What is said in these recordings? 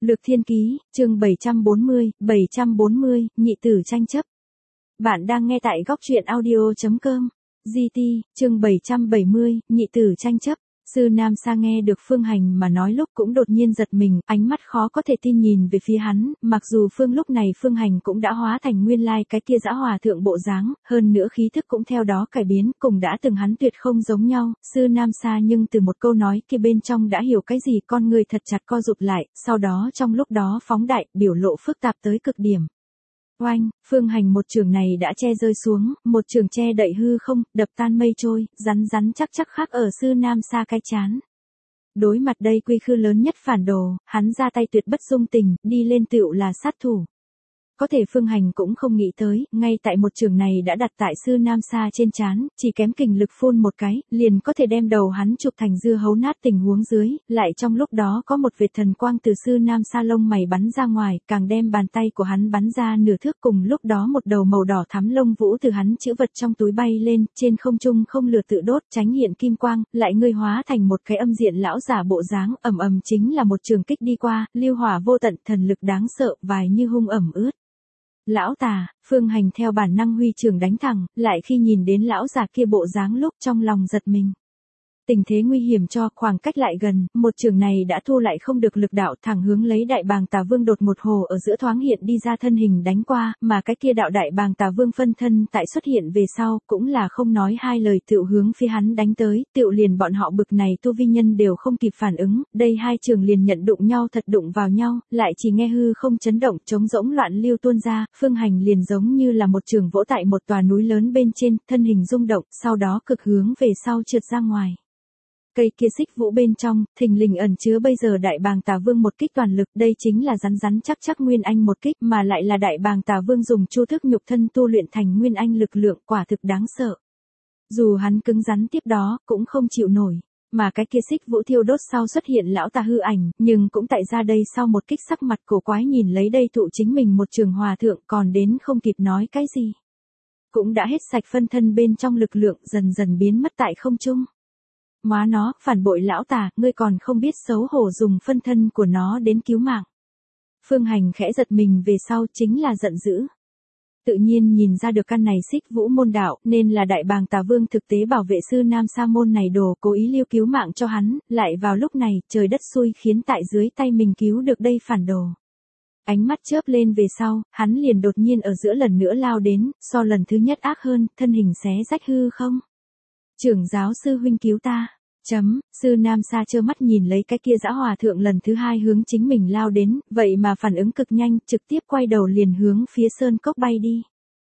Lược Thiên Ký, chương 740, nhị tử tranh chấp. Bạn đang nghe tại góc truyện audio.com. GT, chương 770, nhị tử tranh chấp. Sư Nam Sa nghe được Phương Hành mà nói lúc cũng đột nhiên giật mình, ánh mắt khó có thể tin nhìn về phía hắn, mặc dù lúc này Phương Hành cũng đã hóa thành nguyên lai cái kia dã hòa thượng bộ dáng, hơn nữa khí thức cũng theo đó cải biến, cùng đã từng hắn tuyệt không giống nhau, Sư Nam Sa nhưng từ một câu nói kia bên trong đã hiểu cái gì, con người thật chặt co rụt lại, sau đó trong lúc đó phóng đại, biểu lộ phức tạp tới cực điểm. Oanh, Phương Hành một trường này đã che rơi xuống, một trường che đậy hư không, đập tan mây trôi, rắn chắc khắc ở Sư Nam Sa cái chán. Đối mặt đây quy khư lớn nhất phản đồ, hắn ra tay tuyệt bất dung tình, đi lên tựu là sát thủ. Có thể Phương Hành cũng không nghĩ tới, ngay tại một trường này đã đặt tại Sư Nam Sa trên trán, chỉ kém kình lực phun một cái, liền có thể đem đầu hắn chụp thành dưa hấu nát tình huống dưới, lại trong lúc đó có một vệt thần quang từ Sư Nam Sa lông mày bắn ra ngoài, càng đem bàn tay của hắn bắn ra nửa thước, cùng lúc đó một đầu màu đỏ thắm lông vũ từ hắn chữ vật trong túi bay lên, trên không trung không lửa tự đốt, tránh hiện kim quang, lại ngươi hóa thành một cái âm diện lão giả bộ dáng, ầm chính là một trường kích đi qua, lưu hỏa vô tận, thần lực đáng sợ, vài như hung ẩm ướt. Lão tà, Phương Hành theo bản năng huy trường đánh thẳng, lại khi nhìn đến lão già kia bộ dáng lúc trong lòng giật mình. Tình thế nguy hiểm cho khoảng cách lại gần, một trường này đã thu lại không được lực đạo, thẳng hướng lấy đại bàng tà vương đột một hồ ở giữa thoáng hiện đi ra thân hình đánh qua, mà cái kia đạo đại bàng tà vương phân thân tại xuất hiện về sau, cũng là không nói hai lời tựu hướng phía hắn đánh tới, tựu liền bọn họ bực này tu vi nhân đều không kịp phản ứng, đây hai trường liền nhận đụng nhau thật đụng vào nhau, lại chỉ nghe hư không chấn động, trống rỗng loạn lưu tuôn ra, Phương Hành liền giống như là một trường vỗ tại một tòa núi lớn bên trên, thân hình rung động, sau đó cực hướng về sau trượt ra ngoài. Cây kia xích vũ bên trong, thình lình ẩn chứa bây giờ đại bàng tà vương một kích toàn lực, đây chính là rắn chắc nguyên anh một kích, mà lại là đại bàng tà vương dùng chu thức nhục thân tu luyện thành nguyên anh lực lượng, quả thực đáng sợ. Dù hắn cứng rắn tiếp đó, cũng không chịu nổi, mà cái kia xích vũ thiêu đốt sau xuất hiện lão tà hư ảnh, nhưng cũng tại ra đây sau một kích sắc mặt cổ quái nhìn lấy đây thụ chính mình một trường hòa thượng, còn đến không kịp nói cái gì. Cũng đã hết sạch phân thân bên trong lực lượng, dần biến mất tại không trung. Má nó, phản bội lão tà, ngươi còn không biết xấu hổ dùng phân thân của nó đến cứu mạng. Phương Hành khẽ giật mình về sau chính là giận dữ. Tự nhiên nhìn ra được căn này xích vũ môn đạo, nên là đại bàng tà vương thực tế bảo vệ Sư Nam Sa môn này đồ cố ý lưu cứu mạng cho hắn, lại vào lúc này, trời đất xui khiến tại dưới tay mình cứu được đây phản đồ. Ánh mắt chớp lên về sau, hắn liền đột nhiên ở giữa lần nữa lao đến, so lần thứ nhất ác hơn, thân hình xé rách hư không. Trưởng giáo sư huynh cứu ta. Sư Nam Sa trơ mắt nhìn lấy cái kia dã hòa thượng lần thứ hai hướng chính mình lao đến, vậy mà phản ứng cực nhanh, trực tiếp quay đầu liền hướng phía sơn cốc bay đi.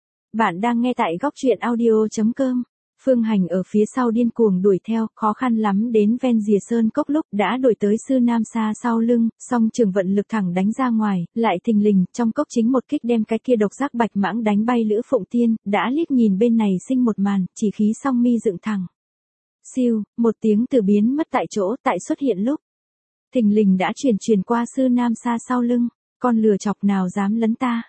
Bạn đang nghe tại góc truyện audio.com. Phương Hành ở phía sau điên cuồng đuổi theo, khó khăn lắm đến ven rìa sơn cốc lúc đã đuổi tới Sư Nam Sa sau lưng, song trường vận lực thẳng đánh ra ngoài, lại thình lình, trong cốc chính một kích đem cái kia độc giác bạch mãng đánh bay Lữ Phụng Tiên, đã liếc nhìn bên này sinh một màn, chỉ khí song mi dựng thẳng. Siêu, một tiếng từ biến mất tại chỗ, tại xuất hiện lúc. Thình lình đã truyền qua Sư Nam Sa sau lưng, con lừa chọc nào dám lấn ta.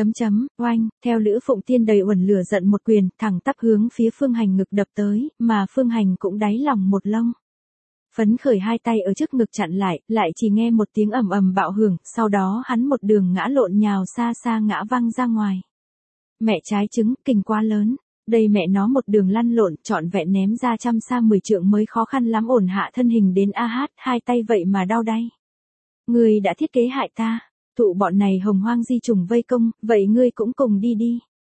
Oanh, theo Lữ Phụng Tiên đầy uẩn lửa giận một quyền, thẳng tắp hướng phía Phương Hành ngực đập tới, mà Phương Hành cũng đáy lòng một lông. Phấn khởi hai tay ở trước ngực chặn lại chỉ nghe một tiếng ầm bạo hưởng, sau đó hắn một đường ngã lộn nhào xa ngã văng ra ngoài. Mẹ trái trứng, kình quá lớn. Đây mẹ nó một đường lăn lộn, trọn vẹn ném ra trăm xa 10 trượng mới khó khăn lắm ổn hạ thân hình đến hai tay vậy mà đau đay. Ngươi đã thiết kế hại ta, tụ bọn này hồng hoang di trùng vây công, vậy ngươi cũng cùng đi.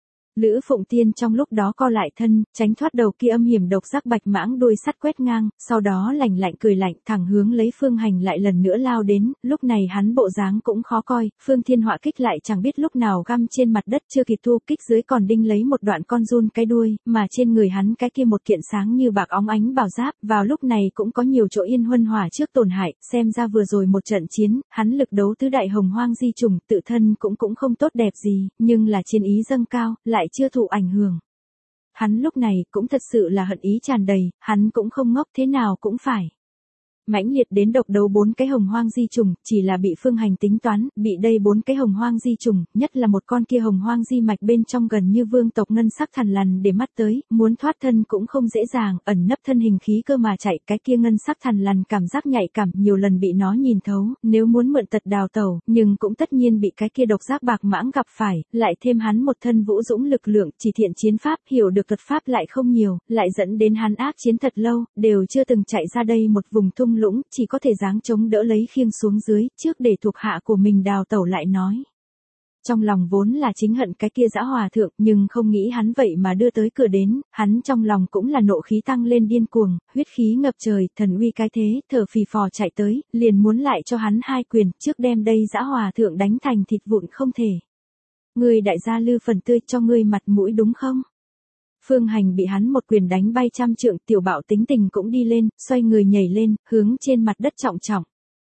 Lữ Phụng Tiên trong lúc đó co lại thân, tránh thoát đầu kia âm hiểm độc giác bạch mãng đuôi sắt quét ngang, sau đó lạnh cười lạnh thẳng hướng lấy Phương Hành lại lần nữa lao đến, lúc này hắn bộ dáng cũng khó coi, Phương Thiên Họa kích lại chẳng biết lúc nào găm trên mặt đất chưa kịp thu, kích dưới còn đinh lấy một đoạn con giun cái đuôi, mà trên người hắn cái kia một kiện sáng như bạc óng ánh bảo giáp, vào lúc này cũng có nhiều chỗ yên huân hỏa trước tổn hại, xem ra vừa rồi một trận chiến, hắn lực đấu tứ đại hồng hoang di trùng, tự thân cũng không tốt đẹp gì, nhưng là chiến ý dâng cao, lại chưa thụ ảnh hưởng. Hắn lúc này cũng thật sự là hận ý tràn đầy, hắn cũng không ngốc thế nào cũng phải. Mãnh liệt đến độc đấu 4 cái hồng hoang di trùng, chỉ là bị Phương Hành tính toán, bị đây 4 cái hồng hoang di trùng, nhất là một con kia hồng hoang di mạch bên trong gần như vương tộc ngân sắc thằn lằn để mắt tới, muốn thoát thân cũng không dễ dàng, ẩn nấp thân hình khí cơ mà chạy, cái kia ngân sắc thằn lằn cảm giác nhạy cảm, nhiều lần bị nó nhìn thấu, nếu muốn mượn tật đào tẩu, nhưng cũng tất nhiên bị cái kia độc giác bạc mãng gặp phải, lại thêm hắn một thân vũ dũng lực lượng, chỉ thiện chiến pháp, hiểu được thuật pháp lại không nhiều, lại dẫn đến hắn ác chiến thật lâu, đều chưa từng chạy ra đây một vùng thung lũng, chỉ có thể giáng chống đỡ lấy khiêng xuống dưới, trước để thuộc hạ của mình đào tẩu lại nói. Trong lòng vốn là chính hận cái kia dã hòa thượng, nhưng không nghĩ hắn vậy mà đưa tới cửa đến, hắn trong lòng cũng là nộ khí tăng lên điên cuồng, huyết khí ngập trời, thần uy cái thế, thở phì phò chạy tới, liền muốn lại cho hắn 2 quyền, trước đem đây dã hòa thượng đánh thành thịt vụn không thể. Ngươi đại gia Lư Phần Tươi cho ngươi mặt mũi đúng không? Phương Hành bị hắn một quyền đánh bay 100 trượng, tiểu bạo tính tình cũng đi lên, xoay người nhảy lên, hướng trên mặt đất trọng trọng.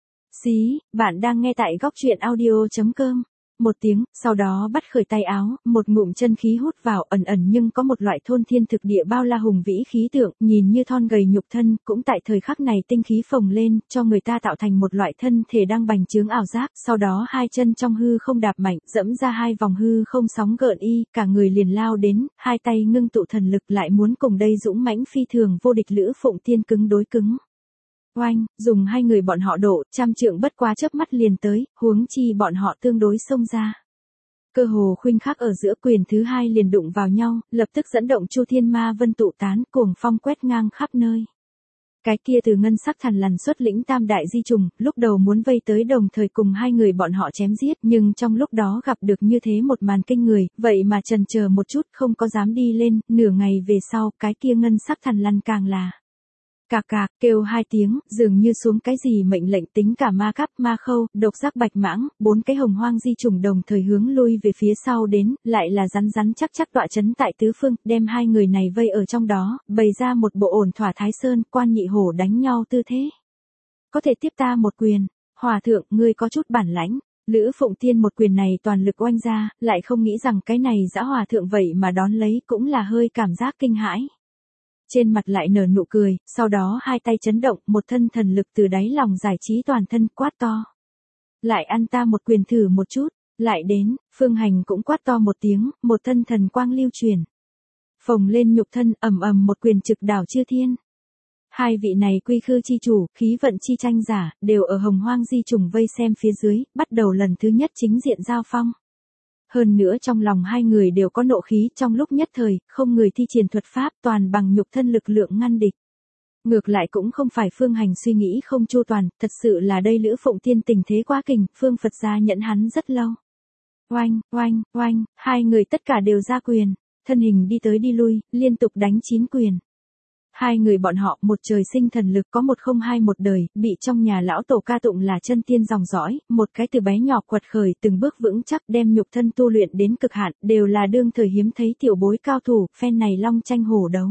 Xí, bạn đang nghe tại góc truyện audio.com. Một tiếng, sau đó bắt khởi tay áo, một ngụm chân khí hút vào, ẩn ẩn nhưng có một loại thôn thiên thực địa bao la hùng vĩ khí tượng, nhìn như thon gầy nhục thân, cũng tại thời khắc này tinh khí phồng lên, cho người ta tạo thành một loại thân thể đang bành trướng ảo giác, sau đó 2 chân trong hư không đạp mạnh, dẫm ra 2 vòng hư không sóng gợn y, cả người liền lao đến, 2 tay ngưng tụ thần lực lại muốn cùng đây dũng mãnh phi thường vô địch Lữ Phụng Tiên cứng đối cứng. Oanh, dùng 2 người bọn họ độ, 100 trượng bất quá chớp mắt liền tới, huống chi bọn họ tương đối xông ra. Cơ hồ khuynh khắc ở giữa quyền thứ 2 liền đụng vào nhau, lập tức dẫn động Chu Thiên Ma Vân tụ tán, cuồng phong quét ngang khắp nơi. Cái kia từ ngân sắc thằn lằn xuất lĩnh tam đại di trùng, lúc đầu muốn vây tới đồng thời cùng 2 người bọn họ chém giết, nhưng trong lúc đó gặp được như thế một màn kinh người, vậy mà chần chờ một chút không có dám đi lên, nửa ngày về sau, cái kia ngân sắc thằn lằn càng là cạc cạc, kêu 2 tiếng, dường như xuống cái gì mệnh lệnh, tính cả ma cắp, ma khâu, độc giác bạch mãng, 4 cái hồng hoang di trùng đồng thời hướng lui về phía sau đến, lại là rắn rắn chắc chắc tọa chấn tại tứ phương, đem 2 người này vây ở trong đó, bày ra một bộ ổn thỏa Thái Sơn, quan nhị hổ đánh nhau tư thế. Có thể tiếp ta một quyền, hòa thượng, ngươi có chút bản lãnh. Lữ Phụng Tiên một quyền này toàn lực oanh ra, lại không nghĩ rằng cái này dã hòa thượng vậy mà đón lấy, cũng là hơi cảm giác kinh hãi. Trên mặt lại nở nụ cười, sau đó 2 tay chấn động, một thân thần lực từ đáy lòng giải trí toàn thân, quát to. Lại ăn ta một quyền thử một chút, lại đến, Phương Hành cũng quát to một tiếng, một thân thần quang lưu truyền. Phồng lên nhục thân, ầm ầm một quyền trực đảo chư thiên. 2 vị này quy khư chi chủ, khí vận chi tranh giả, đều ở hồng hoang di trùng vây xem phía dưới, bắt đầu lần thứ nhất chính diện giao phong. Hơn nữa trong lòng 2 người đều có nộ khí, trong lúc nhất thời, không người thi triển thuật pháp, toàn bằng nhục thân lực lượng ngăn địch. Ngược lại cũng không phải Phương Hành suy nghĩ không chu toàn, thật sự là đây Lữ Phụng Tiên tình thế quá kình, Phương Phật gia nhẫn hắn rất lâu. Oanh, oanh, oanh, 2 người tất cả đều ra quyền, thân hình đi tới đi lui, liên tục đánh 9 quyền. 2 người bọn họ một trời sinh thần lực có 1021 đời, bị trong nhà lão tổ ca tụng là chân tiên dòng dõi, một cái từ bé nhỏ quật khởi từng bước vững chắc đem nhục thân tu luyện đến cực hạn, đều là đương thời hiếm thấy tiểu bối cao thủ, phen này long tranh hổ đấu.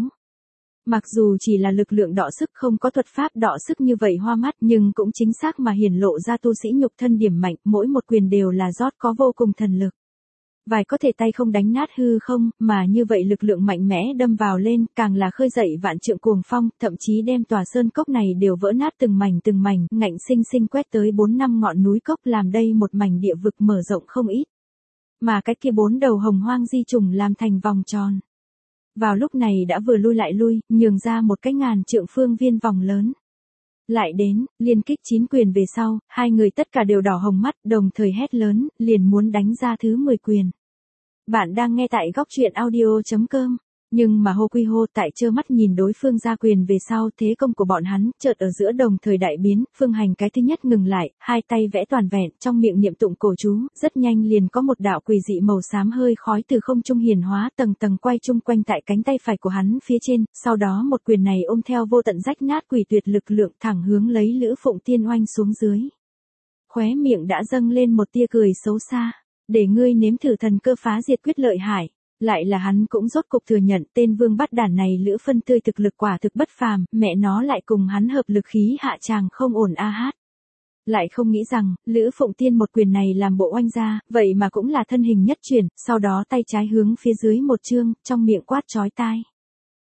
Mặc dù chỉ là lực lượng đọ sức không có thuật pháp đọ sức như vậy hoa mắt, nhưng cũng chính xác mà hiển lộ ra tu sĩ nhục thân điểm mạnh, mỗi một quyền đều là rót có vô cùng thần lực. Vài có thể tay không đánh nát hư không, mà như vậy lực lượng mạnh mẽ đâm vào lên, càng là khơi dậy vạn trượng cuồng phong, thậm chí đem tòa sơn cốc này đều vỡ nát từng mảnh, ngạnh sinh sinh quét tới 4-5 ngọn núi cốc, làm đây một mảnh địa vực mở rộng không ít. Mà cái kia 4 đầu hồng hoang di trùng làm thành vòng tròn. Vào lúc này đã vừa lui lại lui, nhường ra một cái 1000 trượng phương viên vòng lớn. Lại đến, liên kích 9 quyền về sau, 2 người tất cả đều đỏ hồng mắt, đồng thời hét lớn, liền muốn đánh ra thứ 10 quyền. Bạn đang nghe tại góc truyện audio.com. Nhưng mà hô quy hô, tại trơ mắt nhìn đối phương ra quyền về sau, thế công của bọn hắn, chợt ở giữa đồng thời đại biến, Phương Hành cái thứ nhất ngừng lại, 2 tay vẽ toàn vẹn, trong miệng niệm tụng cổ chú, rất nhanh liền có một đạo quỷ dị màu xám hơi khói từ không trung hiển hóa, tầng tầng quay chung quanh tại cánh tay phải của hắn phía trên, sau đó một quyền này ôm theo vô tận rách nát quỷ tuyệt lực lượng thẳng hướng lấy Lữ Phụng Tiên oanh xuống dưới. Khóe miệng đã dâng lên một tia cười xấu xa, để ngươi nếm thử thần cơ phá diệt quyết lợi hại. Lại là hắn cũng rốt cục thừa nhận tên vương bắt đản này Lữ Phân Tươi thực lực quả thực bất phàm, mẹ nó lại cùng hắn hợp lực khí hạ tràng không ổn a hát. Lại không nghĩ rằng, Lữ Phụng Tiên một quyền này làm bộ oanh ra, vậy mà cũng là thân hình nhất chuyển, sau đó tay trái hướng phía dưới một chương, trong miệng quát chói tai.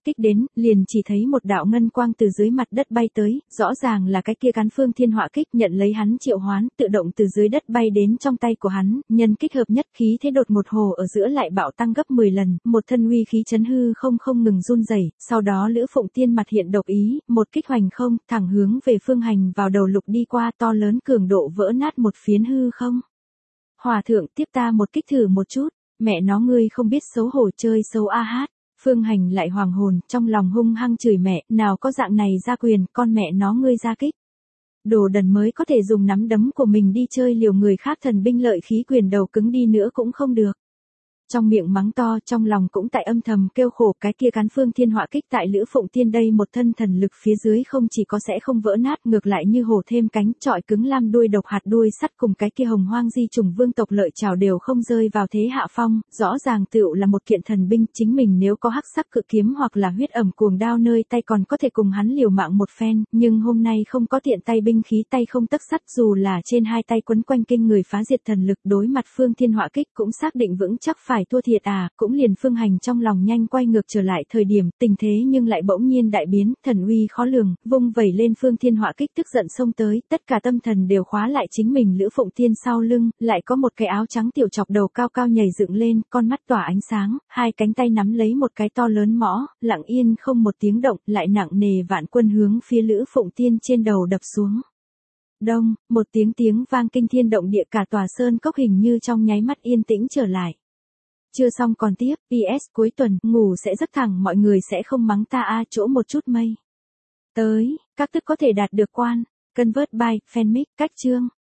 kích đến, liền chỉ thấy một đạo ngân quang từ dưới mặt đất bay tới, rõ ràng là cái kia cán phương thiên họa kích nhận lấy hắn triệu hoán, tự động từ dưới đất bay đến trong tay của hắn, nhân kích hợp nhất khí thế đột một hồ ở giữa lại bạo tăng gấp 10 lần, một thân uy khí chấn hư không ngừng run rẩy, sau đó Lữ Phụng Tiên mặt hiện độc ý, một kích hoành không, thẳng hướng về Phương Hành vào đầu lục đi qua, to lớn cường độ vỡ nát một phiến hư không. Hòa thượng tiếp ta một kích thử một chút, mẹ nó ngươi không biết xấu hổ chơi xấu a hát. Phương Hành lại hoàng hồn, trong lòng hung hăng chửi mẹ, nào có dạng này ra quyền, con mẹ nó ngươi ra kích. Đồ đần mới có thể dùng nắm đấm của mình đi chơi liều người khác thần binh lợi khí quyền đầu cứng đi nữa cũng không được. Trong miệng mắng to, trong lòng cũng tại âm thầm kêu khổ, cái kia cán phương thiên họa kích tại Lữ Phụng Tiên đây một thân thần lực phía dưới không chỉ có sẽ không vỡ nát, ngược lại như hổ thêm cánh, trọi cứng lam đuôi độc hạt đuôi sắt cùng cái kia hồng hoang di trùng vương tộc lợi trảo đều không rơi vào thế hạ phong, rõ ràng tựu là một kiện thần binh, chính mình nếu có hắc sắc cự kiếm hoặc là huyết ẩm cuồng đao nơi tay còn có thể cùng hắn liều mạng một phen, nhưng hôm nay không có tiện tay binh khí, tay không tấc sắt, dù là trên hai tay quấn quanh kinh người phá diệt thần lực, đối mặt phương thiên họa kích cũng xác định vững chắc phải thua thiệt à, cũng liền Phương Hành trong lòng nhanh quay ngược trở lại thời điểm, tình thế nhưng lại bỗng nhiên đại biến, thần uy khó lường, vung vẩy lên phương thiên họa kích tức giận xông tới, tất cả tâm thần đều khóa lại chính mình Lữ Phụng Tiên sau lưng, lại có một cái áo trắng tiểu chọc đầu cao cao nhảy dựng lên, con mắt tỏa ánh sáng, hai cánh tay nắm lấy một cái to lớn mõ, lặng yên không một tiếng động, lại nặng nề vạn quân hướng phía Lữ Phụng Tiên trên đầu đập xuống. Đông, một tiếng vang kinh thiên động địa, cả tòa sơn cốc hình như trong nháy mắt yên tĩnh trở lại. Chưa xong còn tiếp, PS cuối tuần, ngủ sẽ rất thẳng, mọi người sẽ không mắng ta a chỗ một chút mây. Tới, các tức có thể đạt được quan, convert by, fanmic, cách chương.